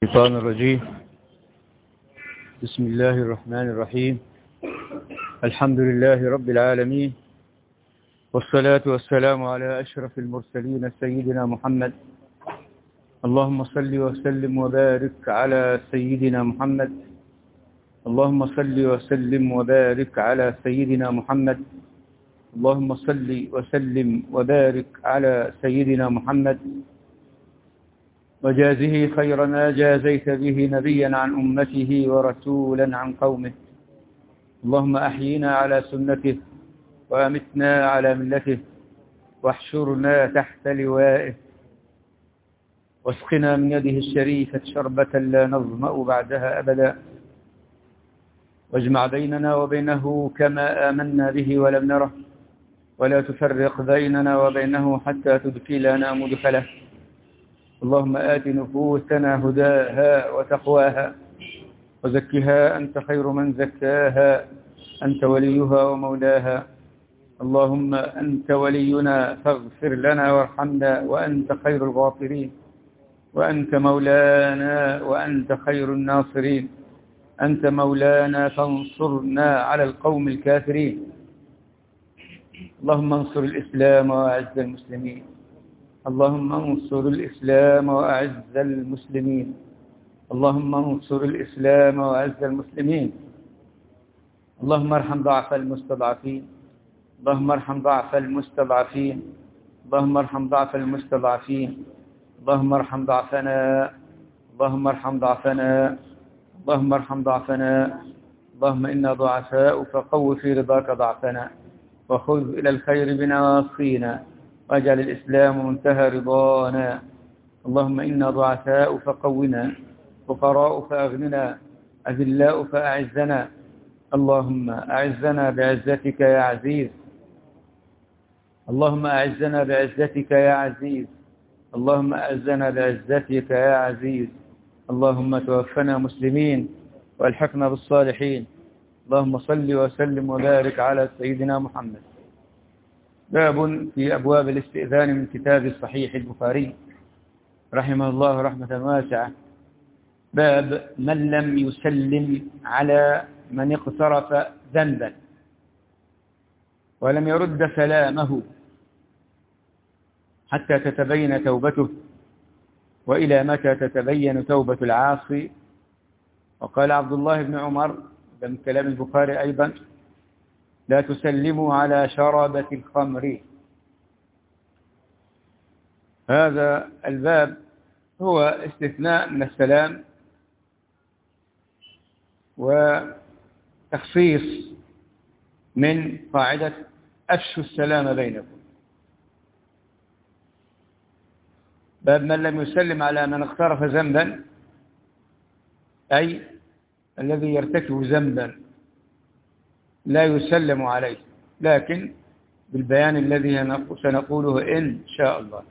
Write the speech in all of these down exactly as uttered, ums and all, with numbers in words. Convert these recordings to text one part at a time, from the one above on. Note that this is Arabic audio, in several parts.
الشيطان الرجيم. بسم الله الرحمن الرحيم. الحمد لله رب العالمين، والصلاة والسلام على أشرف المرسلين سيدنا محمد. اللهم صل وسلم وبارك على سيدنا محمد. اللهم صل وسلم وبارك على سيدنا محمد. اللهم صل وسلم وبارك على سيدنا محمد، وجازه خير ما جازيت به نبيا عن أمته ورسولا عن قومه. اللهم أحيينا على سنته وأمتنا على ملته، واحشرنا تحت لوائه، واسقنا من يده الشريفة شربة لا نظمأ بعدها أبدا، واجمع بيننا وبينه كما آمنا به ولم نره، ولا تفرق بيننا وبينه حتى تدخلنا مدخله. اللهم آت نفوسنا هداها وتقواها، وزكها أنت خير من زكاها، أنت وليها ومولاها. اللهم أنت ولينا فاغفر لنا وارحمنا، وأنت خير الغافرين، وأنت مولانا وأنت خير الناصرين. أنت مولانا فانصرنا على القوم الكافرين. اللهم انصر الإسلام وأعز المسلمين. اللهم انصر الإسلام وأعز المسلمين. اللهم انصر الإسلام وأعز المسلمين. اللهم ارحم ضعف المستضعفين. اللهم ارحم ضعف المستضعفين. اللهم ارحم ضعف المستضعفين. اللهم ارحم ضعفنا. اللهم ارحم ضعفنا. اللهم ارحم ضعفنا. اللهم إنا ضعفاء فقو في رضاك ضعفنا، وخذ إلى الخير بنواصينا، واجعل الإسلام منتهى رضانا. اللهم إنا ضعفاء فقونا، فقراء فأغننا، أذلاء فأعزنا. اللهم أعزنا بعزتك يا عزيز. اللهم أعزنا بعزتك يا عزيز. اللهم أعزنا بعزتك يا عزيز. اللهم توفنا مسلمين والحقنا بالصالحين. اللهم صل وسلم وبارك على سيدنا محمد. باب في أبواب الاستئذان من كتاب الصحيح البخاري رحمه الله رحمة واسعة. باب من لم يسلم على من اقترف ذنبا ولم يرد سلامه حتى تتبين توبته، وإلى متى تتبين توبة العاصي. وقال عبد الله بن عمر من كلام البخاري أيضا: لا تسلموا على شربة الخمر. هذا الباب هو استثناء من السلام وتخصيص من قاعدة أفشوا السلام بينكم. باب من لم يسلم على من اقترف ذنبا، أي الذي يرتكب ذنبا لا يسلم عليه، لكن بالبيان الذي سنقوله إن شاء الله.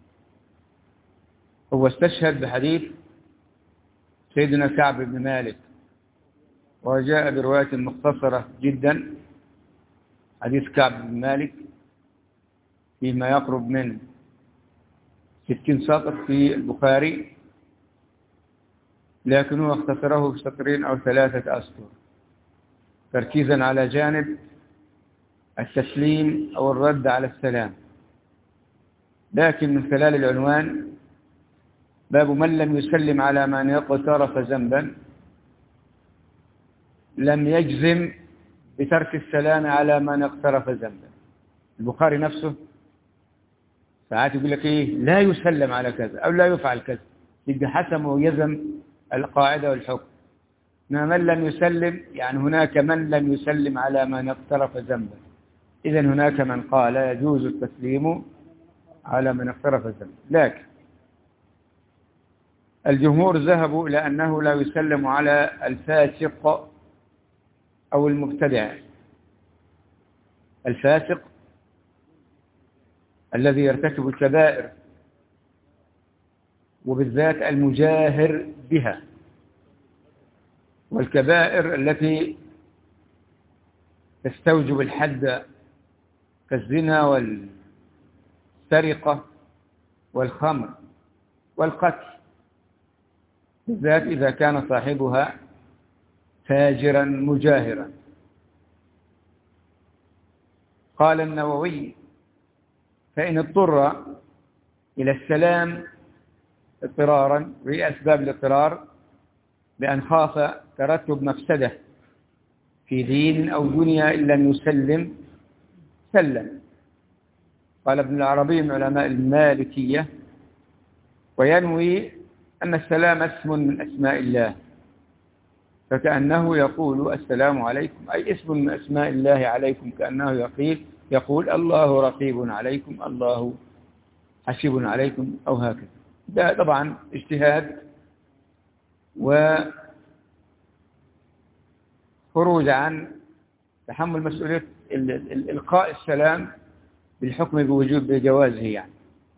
هو استشهد بحديث سيدنا كعب بن مالك، وجاء برواية مختصرة جدا. حديث كعب بن مالك فيما يقرب من ستين سطر في البخاري، لكنه اختصره في سطرين أو ثلاثة أسطر، تركيزا على جانب التسليم أو الرد على السلام. لكن من خلال العنوان: باب من لم يسلم على من يقترف ذنبا، لم يجزم بترك السلام على من اقترف ذنبا. البخاري نفسه ساعات يقول لك إيه، لا يسلم على كذا أو لا يفعل كذا، يبقى حسم ويزم القاعدة والحكم. من لم يسلم يعني هناك من لم يسلم على من اقترف ذنبا، إذن هناك من قال يجوز التسليم على من اقترف ذنبا. لكن الجمهور ذهبوا إلى أنه لا يسلم على الفاسق أو المبتدع. الفاسق الذي يرتكب الكبائر، وبالذات المجاهر بها، والكبائر التي تستوجب الحد كالزنا والسرقة والخمر والقتل. بالذات إذا كان صاحبها فاجرا مجاهرا. قال النووي: فإن اضطر إلى السلام اضطرارا، وأسباب الاضطرار بأن خاف ترتب مفسدة في دين أو دنيا إلا أن يسلم سلم. قال ابن العربي من علماء المالكية: وينوي أن السلام اسم من أسماء الله، فكأنه يقول السلام عليكم، أي اسم من أسماء الله عليكم، كأنه يقول يقول الله رقيب عليكم، الله حسيب عليكم، أو هكذا. ده طبعا اجتهاد وخروج عن تحمل مسؤولية إلقاء السلام بالحكم بوجوب بجوازه يعني.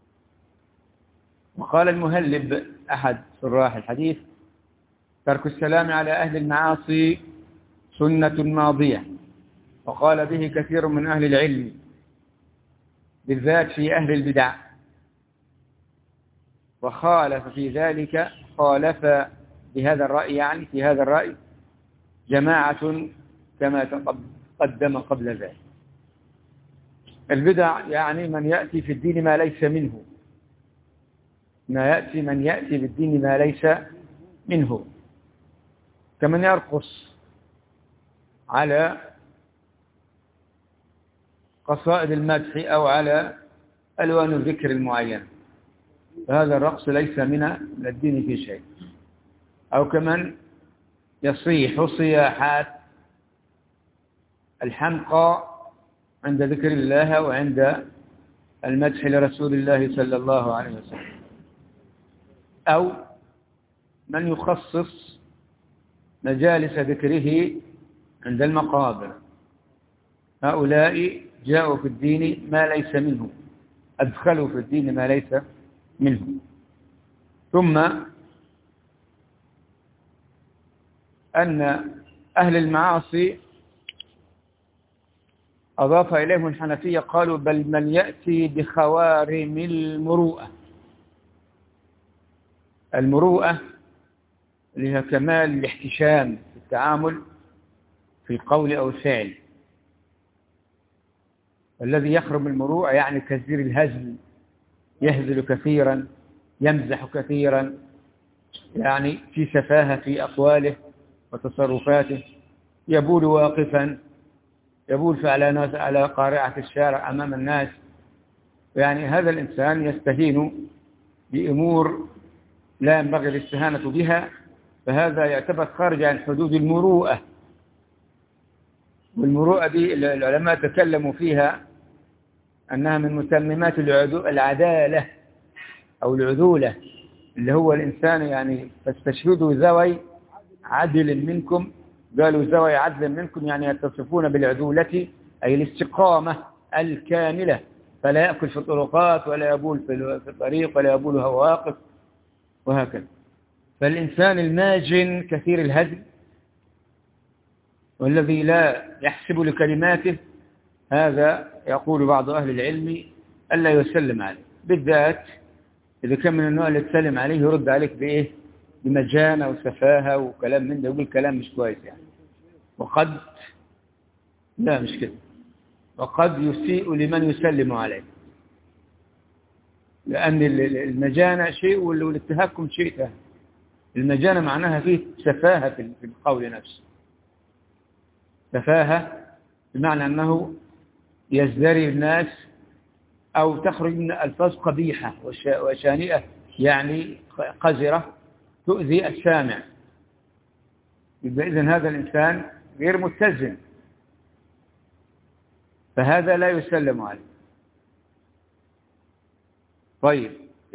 وقال المهلب أحد شراح الحديث: ترك السلام على أهل المعاصي سنة ماضية، وقال به كثير من أهل العلم بالذات في أهل البدع، وخالف في ذلك خالف بهذا الرأي يعني في هذا الرأي جماعة كما تقدم قبل ذلك. البدع يعني من يأتي في الدين ما ليس منه، ما يأتي من يأتي بالدين ما ليس منه، كمن يرقص على قصائد المدح أو على ألوان الذكر المعينة، فهذا الرقص ليس من الدين في شيء. أو كمن يصيح صياحات الحمقى عند ذكر الله وعند المدح لرسول الله صلى الله عليه وسلم. أو من يخصص مجالس ذكره عند المقابر، هؤلاء جاءوا في الدين ما ليس منه، أدخلوا في الدين ما ليس منه. ثم أن أهل المعاصي أضاف إليهم الحنفية، قالوا: بل من يأتي بخوارم المروءة. المروءة اللي هي كمال الاحتشام في التعامل في القول أو الفعل. الذي يخرم المروءة يعني كثير الهزل، يهزل كثيرا، يمزح كثيرا، يعني في سفاهة في أقواله وتصرفاته، يبول واقفا، يبول على ناس على قارعة الشارع أمام الناس. يعني هذا الإنسان يستهين بأمور لا ينبغي الاستهانة بها، فهذا يعتبر خارج عن حدود المروءة. والمروءة دي العلماء تكلموا فيها أنها من متممات العدالة أو العدولة، اللي هو الإنسان يعني فاستشهدوا ذوي عدل منكم، قالوا ذوي عدل منكم يعني يتصفون بالعدولة، أي الاستقامة الكاملة، فلا يأكل في الطرقات ولا يبول في الطريق ولا يبول وهو واقف وهكذا. فالإنسان الماجن كثير الهزل والذي لا يحسب لكلماته، هذا يقول بعض أهل العلم ألا يسلم عليه، بالذات إذا كان من النوع اللي تسلم عليه يرد عليك بإيه؟ بمجانة وسفاهة وكلام من ده، يقول كلام مش كويس يعني. وقد لا مش كده، وقد يسيء لمن يسلم عليه، لأن المجانة شيء والتهكم شيء ثاني. المجانة معناها فيه سفاهة في القول نفسه، سفاهة بمعنى أنه يزدري الناس أو تخرج من ألفاظ قبيحة وشانئة، يعني قذرة تؤذي السامع. إذن هذا الإنسان غير متزن، فهذا لا يسلم عليه. طيب،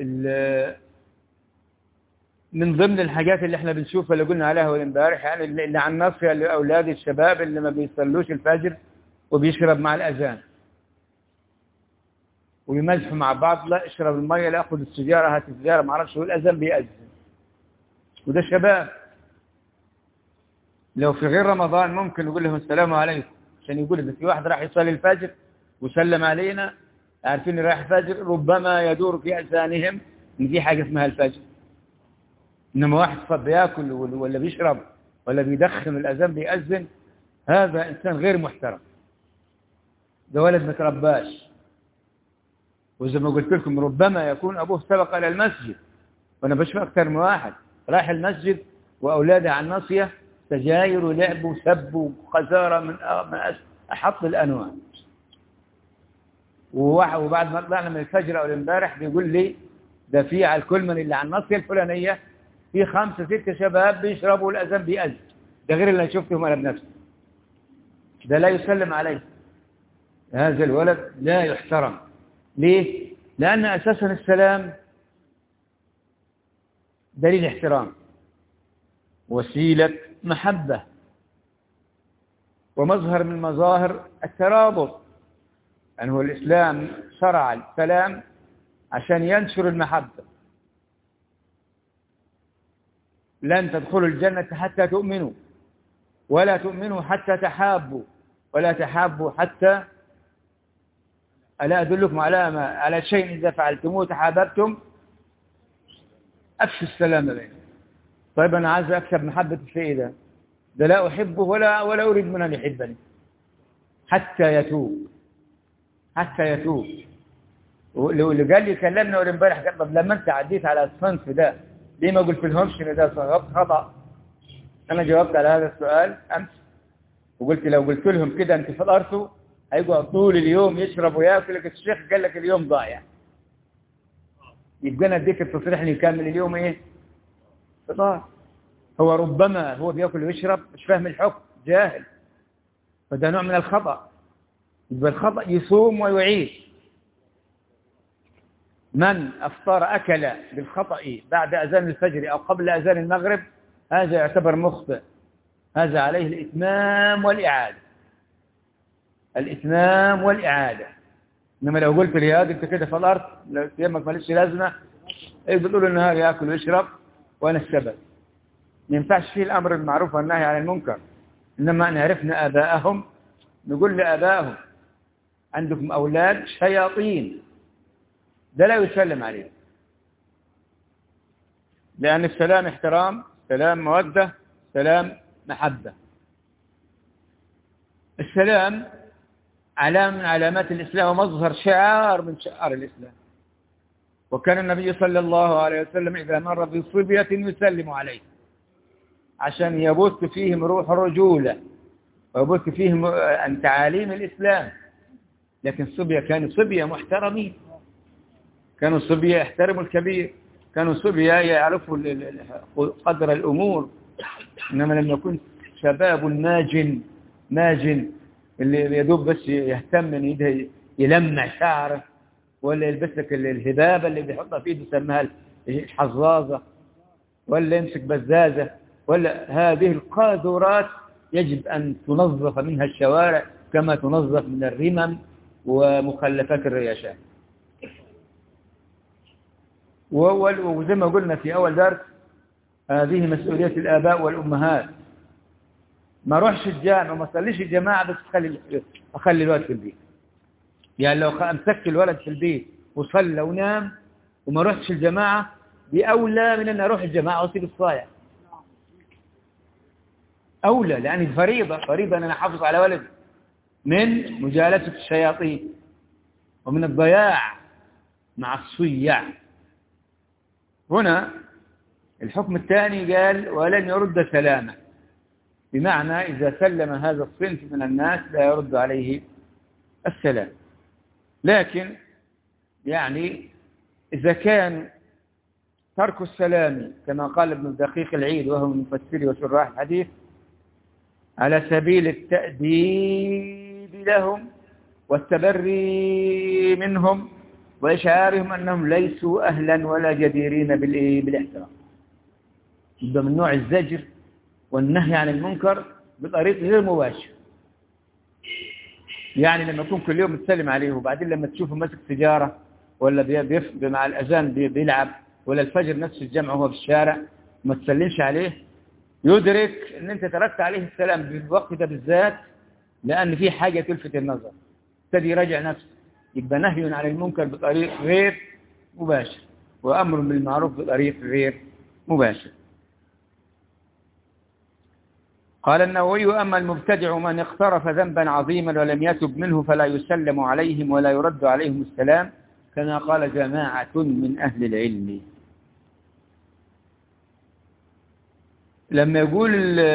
من ضمن الحاجات اللي احنا بنشوفها اللي قلنا عليها والامبارح، يعني اللي عن نصر لأولاد الشباب اللي ما بيصلوش الفجر وبيشرب مع الأذان ويمزحوا مع بعض، لا اشرب المية، لا أخذ السجارة، هات السجارة، ما اعرفش، والأذان بيأذن، وده شباب. لو في غير رمضان ممكن نقول لهم السلام عليكم، عشان يقول إذا في واحد راح يصلي الفجر وسلم علينا عارفين رايح الفجر، ربما يدور في أذهانهم إن في حاجة اسمها الفجر. إنما واحد صب بياكل ولا بيشرب ولا بيدخن الأذان بيأذن، هذا إنسان غير محترم، ده ولد ما ترباش. وزي ما قلت لكم ربما يكون أبوه سبق إلى المسجد، وأنا بشوف أكثر من واحد راح المسجد وأولاده على الناصية سجاير ولعب وسب وخسارة من أحط الأنواع. وبعد ما طلعنا من الفجر أو الامبارح بيقول لي ده في على الكلمن اللي على الناصية الفلانية في خمسة ستة شباب بيشربوا الأذان بيأذن، ده غير اللي شفتهم أنا بنفسي. ده لا يسلم عليه، هذا الولد لا يحترم. ليه؟ لأن أساسا السلام دليل احترام، وسيلة محبة، ومظهر من مظاهر الترابط. يعني هو الإسلام شرع السلام عشان ينشر المحبة. لن تدخلوا الجنة حتى تؤمنوا، ولا تؤمنوا حتى تحابوا، ولا تحابوا حتى ألا أدلكم على ما على شيء إذا فعلتموه تحاببتم أفشوا السلام بينكم. طيب أنا عايز أكسب محبة الشيء ده، ده لا أحبه ولا ولا أريد من أن يحبني حتى يتوب، حتى يتوب. واللي قال لي كلمنا أول امبارح قال طب لما أنت عديت على الصنف ده ليه ما قلت لهمش إن ده خطأ؟ أنا جاوبت على هذا السؤال أمس وقلت لو قلت لهم كده أنت فطرتوا هيقعد طول اليوم يشرب وياكل، لك الشيخ قال لك اليوم ضايع. يبقى أنا اديك التصريح اللي يكمل اليوم إيه؟ فطار. هو ربما هو بياكل ويشرب مش فاهم الحكم، جاهل، فده نوع من الخطأ. يبقى الخطأ يصوم ويعيد. من أفطر أكل بالخطأ بعد أذان الفجر أو قبل أذان المغرب هذا يعتبر مخطئ، هذا عليه الإتمام والإعادة، الإتمام والإعادة. إنما لو قلت لي هذا أنت كده فطرت لو يمك ماليش لازمة، إيه بتقول النهار يأكل ويشرب وأنا السبب. ما ينفعش فيه الأمر بالمعروف والنهي عن المنكر. إنما أن عرفنا آباءهم نقول لآبائهم عندكم أولاد شياطين، ده لا يسلم عليه، لأن السلام احترام، سلام مودة، سلام محبة. السلام علامة من علامات الإسلام ومظهر شعار من شعار الإسلام. وكان النبي صلى الله عليه وسلم إذا مر بصبية يسلم عليه عشان يبث فيهم روح الرجولة ويبث فيهم عن تعاليم الإسلام. لكن الصبية كانوا صبية محترمين، كانوا صبية يحترموا الكبير، كانوا صبية يعرفوا قدر الأمور. إنما لما يكون شباب ماجن ماجن اللي يدوب بس يهتم ان يده يلمع شعره ولا يلبس لك الهبابة اللي بيحطها في ايده يسميها الحظاظة ولا يمسك بزازة، ولا هذه القاذورات يجب أن تنظف منها الشوارع كما تنظف من الرمم ومخلفات الرياشات. وزي ما قلنا في أول درس هذه مسؤولية الآباء والأمهات. ما روحش الجامع وما صليش الجماعة بس أخلي أخلي الولد في البيت. يعني لو أمسكت الولد في البيت وصلى ونام وما روحش الجماعة بأولى من أن أروح الجماعة وأسيب الصايع، أولى، لأن فريضة فريضة أن أنا أحافظ على ولد من مجالسة الشياطين ومن الضياع مع الصياع. هنا الحكم الثاني قال ولن يرد سلامه، بمعنى إذا سلم هذا الصنف من الناس لا يرد عليه السلام. لكن يعني إذا كان ترك السلام كما قال ابن الدقيق العيد وهو من مفسري وشراح الحديث على سبيل التأديب لهم والتبري منهم وإشعارهم أنهم ليسوا أهلا ولا جديرين بالاحترام، يبقى من نوع الزجر والنهي عن المنكر بطريق غير مباشر. يعني لما يكون كل يوم تسلم عليه وبعدين لما تشوفه ماسك سيجارة ولا بيفض مع الأذان بيلعب ولا الفجر نفس الجمع وهو في الشارع ما تسلمش عليه، يدرك ان انت تركت عليه السلام بالوقت ده بالذات لأن في حاجة تلفت النظر، ابتدي يراجع نفسه. يبقى نهي عن المنكر بطريق غير مباشر وأمر بالمعروف بطريق غير مباشر. قال النووي: أما المبتدع من اقترف ذنبا عظيما ولم يتب منه فلا يسلم عليهم ولا يرد عليهم السلام، كما قال جماعة من أهل العلم. لما يقول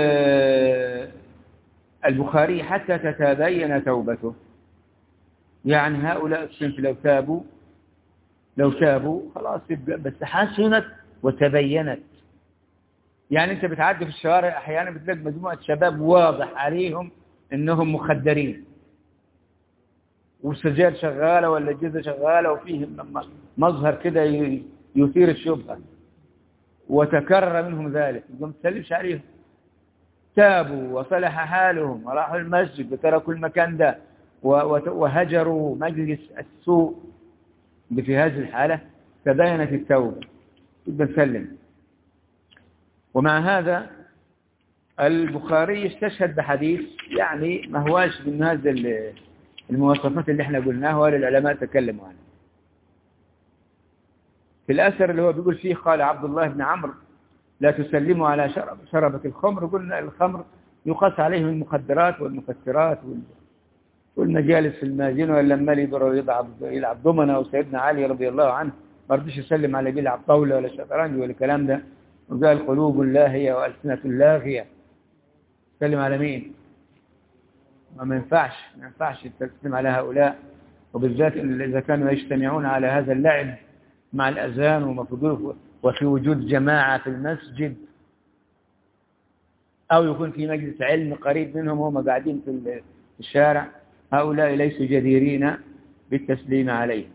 البخاري حتى تتبين توبته، يعني هؤلاء الصنف لو تابوا لو تابوا خلاص يبقى بس حسنت وتبينت. يعني انت بتعدي في الشوارع احيانا بتلاقي مجموعة شباب واضح عليهم انهم مخدرين، والسجاد شغالة ولا الجزة شغالة وفيهم مظهر كده يثير الشبهة، وتكرر منهم ذلك، ما تسلمش عليهم. تابوا وصلح حالهم وراحوا المسجد وتركوا المكان ده وهجروا مجلس السوء، في هذه الحالة تبينت التوبة، يبقى نسلم. ومع هذا البخاري استشهد بحديث يعني ما هواش من هذا المواصفات اللي احنا قلناها ولا العلماء تكلموا عنها. في الأثر اللي هو بيقول فيه: قال عبد الله بن عمرو: لا تسلموا على شرب شربة الخمر. قلنا الخمر يقاس عليهم المخدرات والمكسرات والمجالس المازين، ولما يقدروا يلعب يلعب ضمنه. وسيدنا علي رضي الله عنه ما رضيش يسلم على بيلعب طاولة ولا شطرنج ولا الكلام ده، وقال: قلوب لاهية وألسنة لاغية. تسلم على مين؟ ما ينفعش ما ينفعش تسلم على هؤلاء، وبالذات إذا كانوا يجتمعون على هذا اللعب مع الأذان وفي وجود جماعة في المسجد، أو يكون في مجلس علم قريب منهم وهم قاعدين في الشارع. هؤلاء ليسوا جديرين بالتسليم عليه.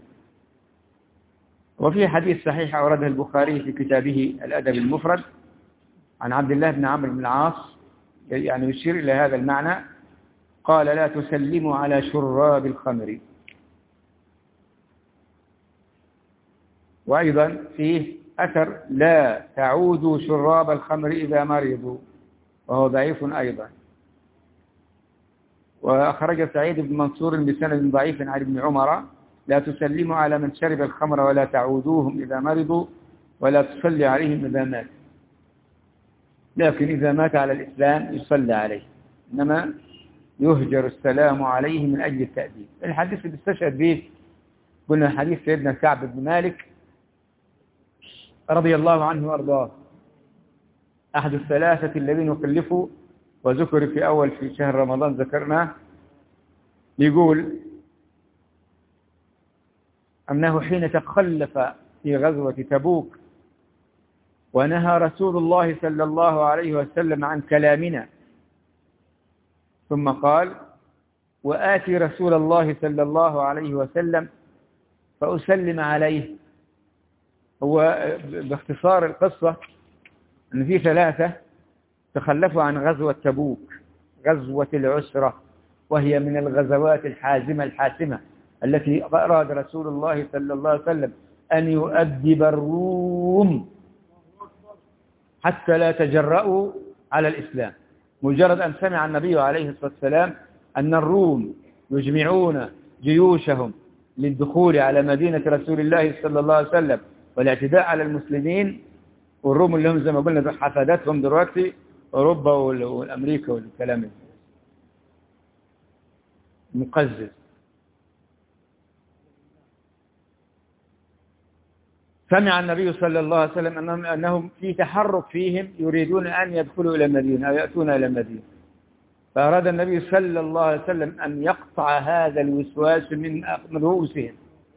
وفي حديث صحيح أورده البخاري في كتابه الأدب المفرد عن عبد الله بن عمرو بن العاص، يعني يشير إلى هذا المعنى. قال: لا تسلموا على شراب الخمر. وأيضا فيه أثر: لا تعودوا شراب الخمر إذا مرضوا، وهو ضعيف أيضا. وأخرج سعيد بن منصور بسند ضعيف عن ابن عمر: لا تسلموا على من شرب الخمر ولا تعودوهم إذا مرضوا ولا تصلي عليهم إذا مات. لكن إذا مات على الإسلام يصلى عليه، إنما يهجر السلام عليه من أجل التأديب. الحديث اللي استشهد به قلنا حديث سيدنا كعب بن مالك رضي الله عنه وأرضاه، أحد الثلاثة الذين خلفوا وذكر في أول في شهر رمضان ذكرناه. يقول أنه حين تخلف في غزوة تبوك ونهى رسول الله صلى الله عليه وسلم عن كلامنا، ثم قال: وآتي رسول الله صلى الله عليه وسلم فأسلم عليه. هو باختصار القصة أن في ثلاثة تخلفوا عن غزوة تبوك، غزوة العسرة، وهي من الغزوات الحازمة الحاسمة التي أراد رسول الله صلى الله عليه وسلم أن يؤدب الروم حتى لا تجرؤوا على الإسلام. مجرد أن سمع النبي عليه الصلاة والسلام أن الروم يجمعون جيوشهم للدخول على مدينة رسول الله صلى الله عليه وسلم والاعتداء على المسلمين، والروم اللي هم زي ما قلنا حفادتهم دلوقتي أوروبا والأمريكا والكلام المقزز. سمع النبي صلى الله عليه وسلم أنهم, أنهم في تحرك فيهم يريدون أن يدخلوا إلى المدينة أو يأتون إلى المدينة، فأراد النبي صلى الله عليه وسلم أن يقطع هذا الوسواس من رؤوسهم،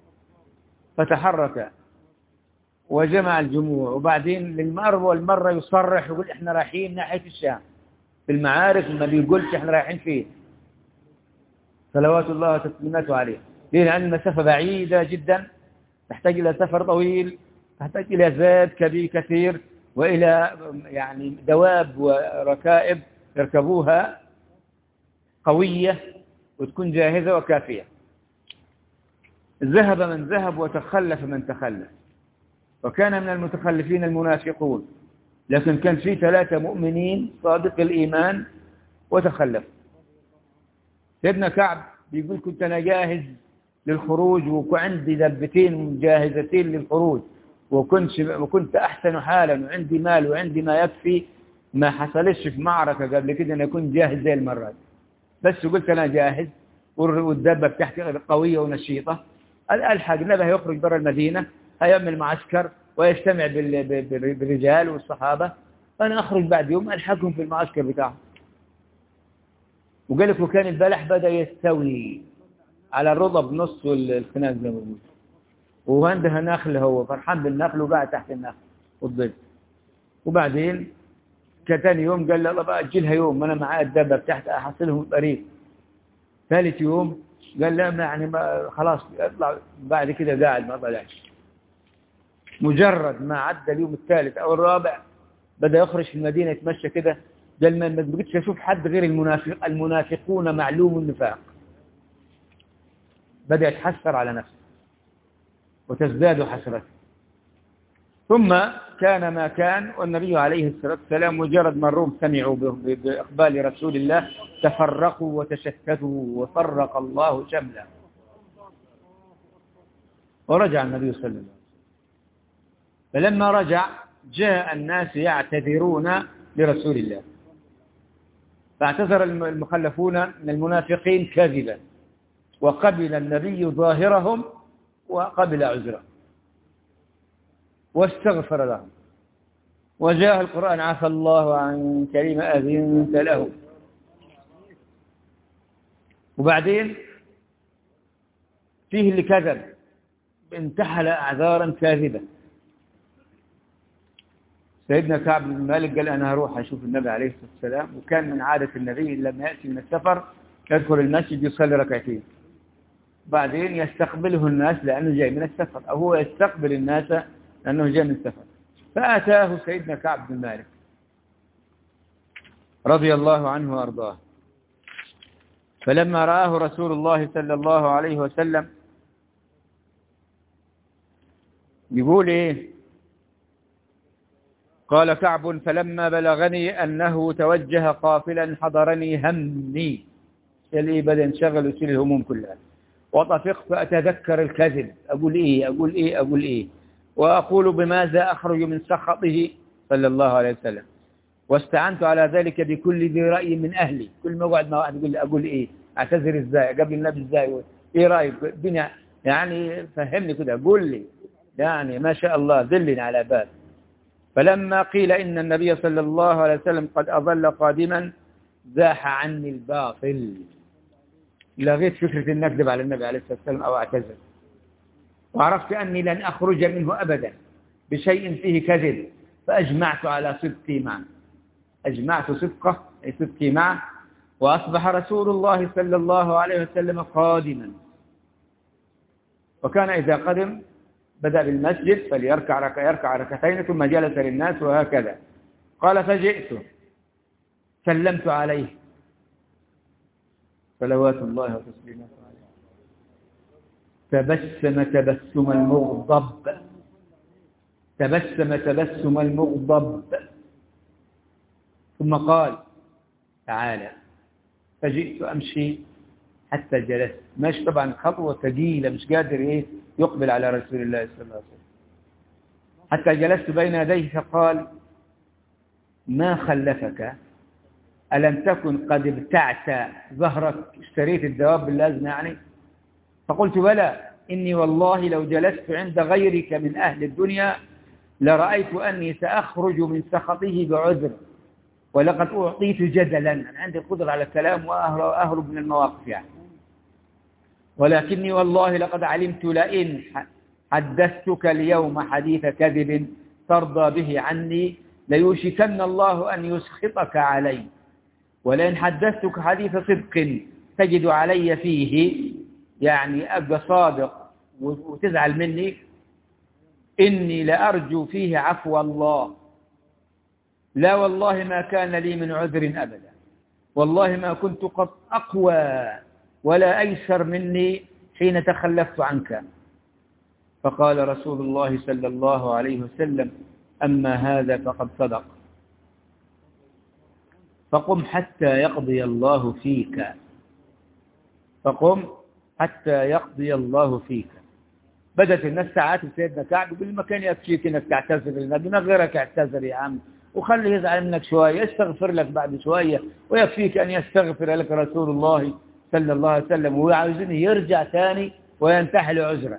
فتحرك وجمع الجموع. وبعدين للمرة والمرة يصرح يقول: إحنا رايحين ناحية الشام. في المعارك ما بيقولش إحنا رايحين فيه، صلوات الله وتسليماته عليه. ليه؟ لأن المسافة بعيدة جدا، تحتاج إلى سفر طويل، تحتاج إلى زاد كبير كثير، وإلى يعني دواب وركائب يركبوها قوية وتكون جاهزة وكافية. ذهب من ذهب وتخلف من تخلف، وكان من المتخلفين المنافقون، لكن كان في ثلاثة مؤمنين صادق الإيمان وتخلف. سيدنا كعب بيقول: كنت أنا جاهز للخروج، وعندي دبتين جاهزتين للخروج، وكنت وكنت أحسن حالا، وعندي مال وعندي ما يكفي، ما حصلش في معركة قبل كده أن يكون جاهز زي المرة دي، بس قلت أنا جاهز والدابة بتاعتي قوية ونشيطة، ألحق النبي هيخرج برا المدينة، هيعمل معسكر ويجتمع بالرجال والصحابة، فأنا أخرج بعد يوم ألحقهم في المعسكر بتاعهم. وقال لك وكان البلح بدأ يستوي على الرضب نص الخناق زي ما بيقولوا، وعنده نخل، هو فرحان بالنخل وقاعد تحت النخل والظل. وبعدين كتاني يوم قال له الله بقى أجلها يوم، أنا معايا الدابة بتاعت أحصلهم قريب. ثالث يوم قال لا يعني ما خلاص اطلع، بعد كده قاعد ما طلعش. مجرد ما عدى اليوم الثالث أو الرابع بدأ يخرج في المدينة يتمشى كده، قال ما بقيتش أشوف حد غير المنافق المنافقون معلوم النفاق. بدأ يتحسر على نفسه وتزداد حسرته. ثم كان ما كان، والنبي عليه الصلاة والسلام مجرد ما الروم سمعوا بإقبال رسول الله تفرقوا وتشتتوا وفرق الله شمله، ورجع النبي صلى الله عليه وسلم. فلما رجع جاء الناس يعتذرون لرسول الله، فاعتذر المخلفون من المنافقين كذبا، وقبل النبي ظاهرهم وقبل عذرهم واستغفر لهم، وجاء القرآن عفى الله عن كريم أذنت له. وبعدين فيه اللي كذب انتحل أعذارا كاذبة. سيدنا كعب بن مالك قال أنا هروح أشوف النبي عليه الصلاة والسلام، وكان من عادة النبي لما يأتي من السفر يدخل المسجد يصلي ركعتين، بعدين يستقبله الناس لأنه جاي من السفر، أو هو يستقبل الناس لأنه جاي من السفر. فأتاه سيدنا كعب بن مالك رضي الله عنه وأرضاه، فلما رآه رسول الله صلى الله عليه وسلم يقول إيه؟ قال كعب فلما بلغني أنه توجه قافلا حضرني همي، اللي بدأ انشغل ويشيل الهموم كلها، وطفقت أتذكر الكذب، أقول إيه أقول إيه أقول إيه وأقول بماذا أخرج من سخطه صلى الله عليه وسلم. واستعنت على ذلك بكل ذي رأي من أهلي، كل ما أقعد مع واحد يقول لي أقول إيه، أعتذر إزاي قبل النبي إزاي، إيه رأيك الدنيا يعني فهمني كده، قول لي يعني ما شاء الله دلني على باب. فلما قيل إن النبي صلى الله عليه وسلم قد أظل قادما زاح عني الباطل، لغيت فكرة أن أكذب على النبي عليه الصلاة والسلام أو أعتذر، وعرفت أني لن أخرج منه أبدا بشيء فيه كذب، فأجمعت على صدقي معه، أجمعت صدقه أي صدقي معه. وأصبح رسول الله صلى الله عليه وسلم قادما، وكان إذا قدم بدأ بالمسجد فليركع ركع يركع ركعتين ثم جلس للناس وهكذا. قال فجئت سلمت عليه صلوات الله وتسليماته عليه، تبسم تبسم المغضب، تبسم تبسم المغضب، ثم قال تعالى، فجئت أمشي حتى جلست، ماشي طبعا خطوة ثقيلة مش قادر إيه يقبل على رسول الله صلى الله عليه وسلم، حتى جلست بين يديه فقال ما خلفك، ألم تكن قد ابتعت ظهرك، اشتريت الدواب باللازم يعني؟ فقلت بلى، إني والله لو جلست عند غيرك من أهل الدنيا لرأيت أني سأخرج من سخطه بعذر، ولقد أعطيت جدلا، أنا عندي القدرة على الكلام وأهرب من المواقف يعني، ولكني والله لقد علمت لئن حدثتك اليوم حديث كذب ترضى به عني ليوشكن الله أن يسخطك علي، ولئن حدثتك حديث صدق تجد علي فيه يعني أبقى صادق وتزعل مني، إني لأرجو فيه عفو الله، لا والله ما كان لي من عذر أبدا، والله ما كنت قد أقوى ولا أيسر مني حين تخلفت عنك. فقال رسول الله صلى الله عليه وسلم أما هذا فقد صدق، فقم حتى يقضي الله فيك، فقم حتى يقضي الله فيك. بدأت الناس ساعات سيدنا كعب يقول ما كان يكفيك انك تعتذر للنبي، ما غيرك اعتذر يا عم، وخليه يزعل منك شوية، يستغفر لك بعد شوية، ويكفيك أن يستغفر لك رسول الله صلى الله عليه وسلم، وعاوزينه يرجع ثاني وينتحل عذره.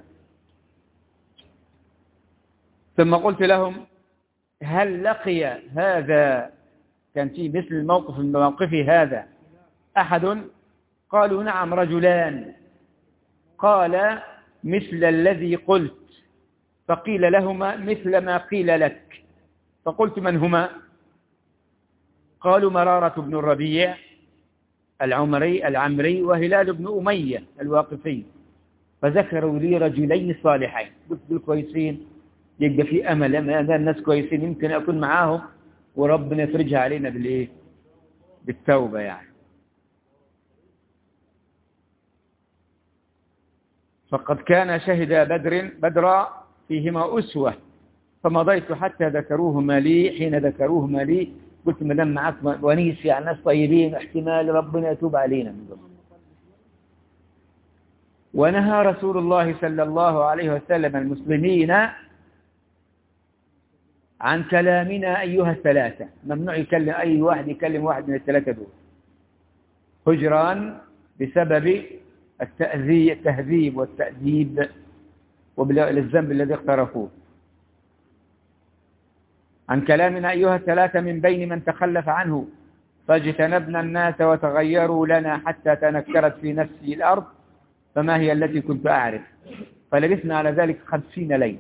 ثم قلت لهم هل لقي هذا، كان في مثل الموقف من مواقفي هذا أحد؟ قالوا نعم رجلان. قال مثل الذي قلت، فقيل لهما مثل ما قيل لك. فقلت من هما؟ قالوا مرارة بن الربيع العمري العمري وهلال بن أمية الواقفي. فذكروا لي رجلين صالحين. قلت دول كويسين، يبقى في أمل، هذا الناس كويسين، يمكن أكون معاهم وربنا يفرجها علينا بالإيه؟ بالتوبة يعني. فقد كان شهد بدر بدرا فيهما أسوة، فمضيت حتى ذكروهما لي. حين ذكروهما لي قلت ما دام معك ونيس يعني ناس طيبين، احتمال ربنا يتوب علينا من ذلك. ونهى رسول الله صلى الله عليه وسلم المسلمين عن كلامنا أيها الثلاثة. ممنوع يكلم أي واحد يكلم واحد من الثلاثة دول، هجران بسبب التهذيب والتأديب وبالذنب الذي اقترفوه. عن كلامنا أيها الثلاثة من بين من تخلف عنه، فاجتنبنا الناس وتغيروا لنا حتى تنكرت في نفسي الأرض فما هي التي كنت أعرف، فلبثنا على ذلك خمسين ليلة.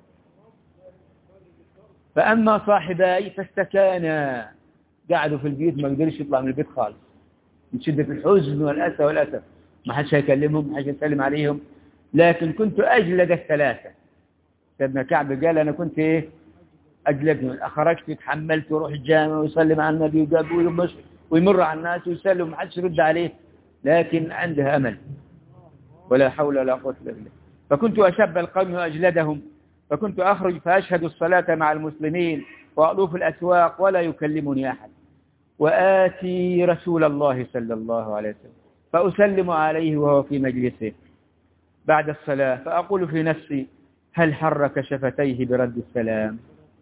فأما صاحباي فاستكانا، قعدوا في البيت، ما قدرش يطلع من البيت خالص من شدة الحزن والأسى والأسف، ما حدش هيكلمهم، ما حدش يسلم عليهم. لكن كنت أجلد الثلاثة. سيدنا كعب قال أنا كنت إيه؟ أجلدهم. أخرجت تحملت وروح الجامع ويسلم على النبي وقابل ويمر على الناس ويسلم، ما حدش يرد عليه، لكن عنده أمل ولا حول ولا قوة إلا بالله. فكنت أشب القوم وأجلدهم، فكنت أخرج فأشهد الصلاة مع المسلمين وأطوف الأسواق ولا يكلمني أحد، وآتي رسول الله صلى الله عليه وسلم فأسلم عليه وهو في مجلسه بعد الصلاة، فأقول في نفسي هل حرك شفتيه برد السلام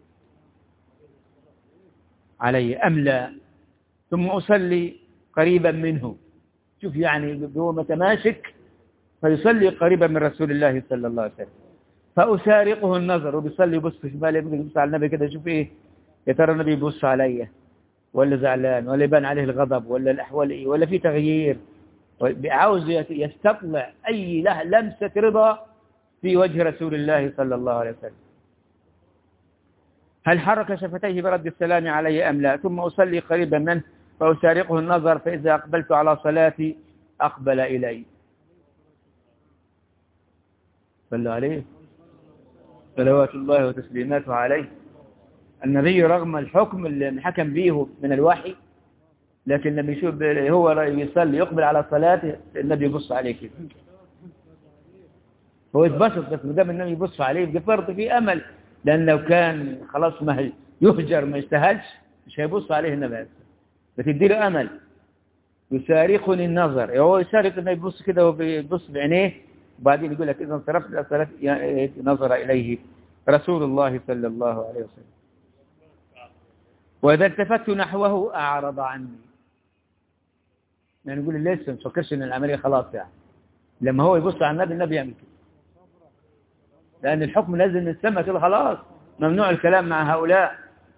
علي أم لا؟ ثم أصلي قريبا منه. شوف يعني هو متماسك فيصلي قريبا من رسول الله صلى الله عليه وسلم، فأسارقه النظر وبيصلي يبص في شماله يبص على النبي كده، شوف إيه يا ترى النبي يبص عليا ولا زعلان ولا يبان عليه الغضب ولا الأحوال إيه ولا في تغيير، عاوز يستطلع أي لمسة رضا في وجه رسول الله صلى الله عليه وسلم. هل حرك شفتيه برد السلام علي أم لا؟ ثم أصلي قريبا منه فأسارقه النظر، فإذا أقبلت على صلاتي أقبل إلي. صلى عليه صلوات الله وتسليماته عليه. النبي رغم الحكم اللي حكم به من الوحي، لكن لما يشوف هو يصلي يقبل على صلاته النبي يبص عليه كده، هو يتبسط، بس مدام النبي يبص عليه بفرض فيه أمل، لأن لو كان خلاص ما يهجر ما يستاهلش مش هيبص عليه النبي، بتدي له أمل. يسارقني النظر، هو يسارق النبي يبص كده وبيبص بعينيه، وبعدين يقول لك إذا انصرفت إلى الصلاة نظر إليه رسول الله صلى الله عليه وسلم. وإذا التفت نحوه أعرض عني. يعني يقول لسه ما تفكرش إن العملية خلاص، يعني لما هو يبص على النبي النبي يعمل كده، لأن الحكم لازم نسمى كده خلاص، ممنوع الكلام مع هؤلاء.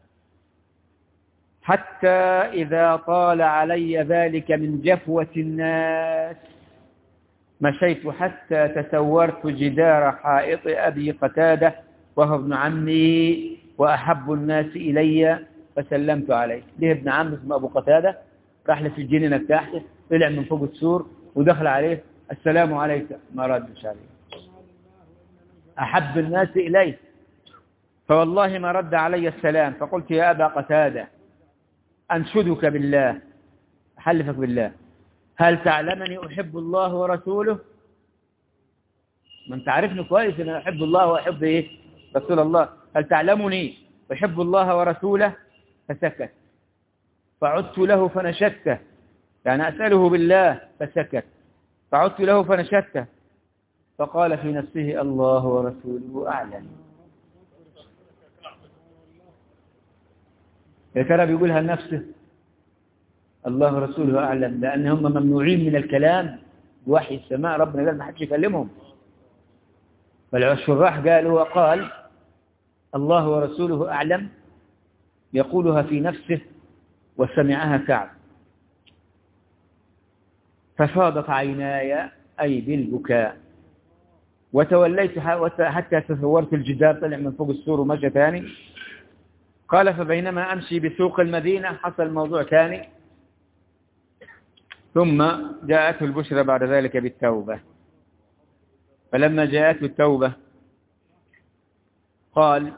حتى إذا طال علي ذلك من جفوة الناس مشيت حتى تسورت جدار حائط أبي قتادة وهو ابن عمي وأحب الناس إلي، فسلمت عليه. ليه ابن عم اسمه أبو قتادة؟ راح له في الجنينة بتاعته، طلع من فوق السور ودخل عليه السلام عليك، ما ردش عليه. أحب الناس إليه، فوالله ما رد علي السلام. فقلت يا أبا قتادة أنشدك بالله، أحلفك بالله، هل تعلمني أحب الله ورسوله؟ من تعرفني كويس أن أحب الله وأحب إيه؟ رسول الله. هل تعلمني أحب الله ورسوله؟ فسكت. فعدت له فنشدته، يعني أسأله بالله، فسكت. فعدت له فنشدته، فقال في نفسه الله ورسوله أعلم. يا ترى بيقولها لنفسه؟ الله ورسوله أعلم، لأن هم ممنوعين من الكلام بوحي السماء. ربنا قال ما حدش يكلمهم. فالشراح قالوا وقال الله ورسوله أعلم يقولها في نفسه وسمعها كعب. ففاضت عيناي أي بالبكاء، وتوليت حتى تصورت الجدار طلع من فوق السور ومشى ثاني. قال فبينما أمشي بسوق المدينة حصل موضوع ثاني، ثم جاءته البشرى بعد ذلك بالتوبة. فلما جاءته التوبة قال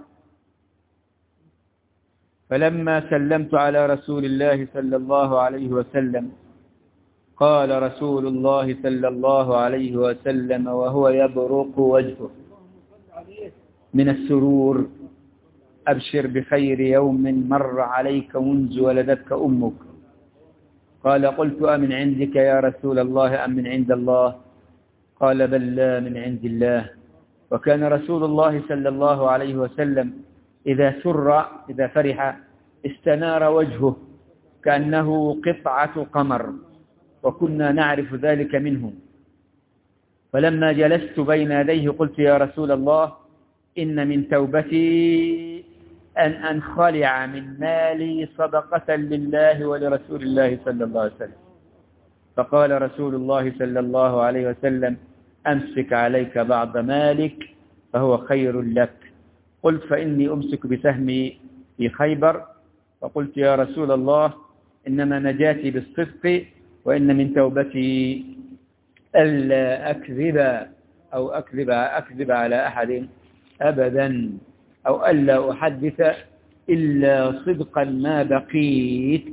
فلما سلمت على رسول الله صلى الله عليه وسلم قال رسول الله صلى الله عليه وسلم وهو يبرق وجهه من السرور أبشر بخير يوم مر عليك منذ ولدتك أمك. قال قلت أمن عندك يا رسول الله أم من عند الله؟ قال بل لا من عند الله. وكان رسول الله صلى الله عليه وسلم إذا سر إذا فرح استنار وجهه كأنه قطعة قمر، وكنا نعرف ذلك منه. فلما جلست بين يديه قلت يا رسول الله إن من توبتي أن أنخلع من مالي صدقة لله ولرسول الله صلى الله عليه وسلم. فقال رسول الله صلى الله عليه وسلم أمسك عليك بعض مالك فهو خير لك. قلت فإني أمسك بسهمي في خيبر. فقلت يا رسول الله إنما نجاتي بالصدق، وإن من توبتي ألا أكذب أو أكذب, أكذب على أحد أبدا، أو ألا أحدث إلا صدقا ما بقيت.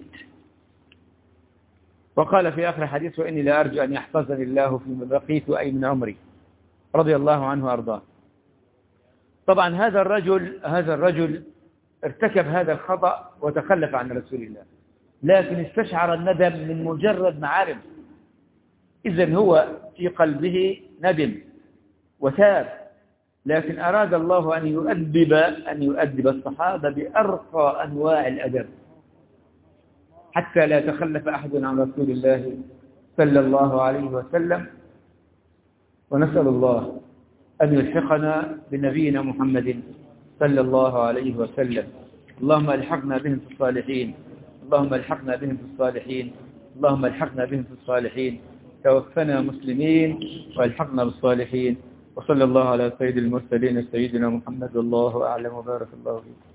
وقال في آخر الحديث وإني لا أرجو أن يحفظني الله فيما بقيت أي من عمري، رضي الله عنه وأرضاه. طبعا هذا الرجل هذا الرجل ارتكب هذا الخطأ وتخلف عن رسول الله، لكن استشعر الندم من مجرد ما عرف. إذن هو في قلبه ندم وتاب، لكن أراد الله أن يؤدب أن يؤدب الصحابة بأرقى أنواع الأدب حتى لا يتخلف أحد عن رسول الله صلى الله عليه وسلم. ونسأل الله أن يلحقنا بنبينا محمد صلى الله عليه وسلم. اللهم الحقنا بهم في الصالحين، اللهم الحقنا بهم في الصالحين، اللهم الحقنا بهم في الصالحين. توفنا مسلمين والحقنا بالصالحين. وصلى الله على سيد المرسلين سيدنا محمد، والله أعلم وبارك الله فيكم.